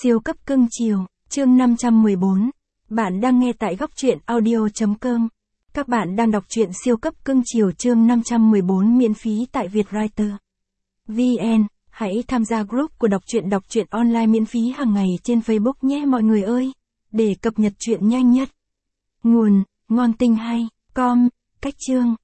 Siêu cấp cưng chiều, chương 514. Bạn đang nghe tại góc truyện audio.com. Các bạn đang đọc truyện siêu cấp cưng chiều chương 514 miễn phí tại Vietwriter VN. Hãy tham gia group của đọc truyện online miễn phí hàng ngày trên Facebook nhé mọi người ơi, để cập nhật truyện nhanh nhất. Nguồn: ngon tinh hay, com, cách chương.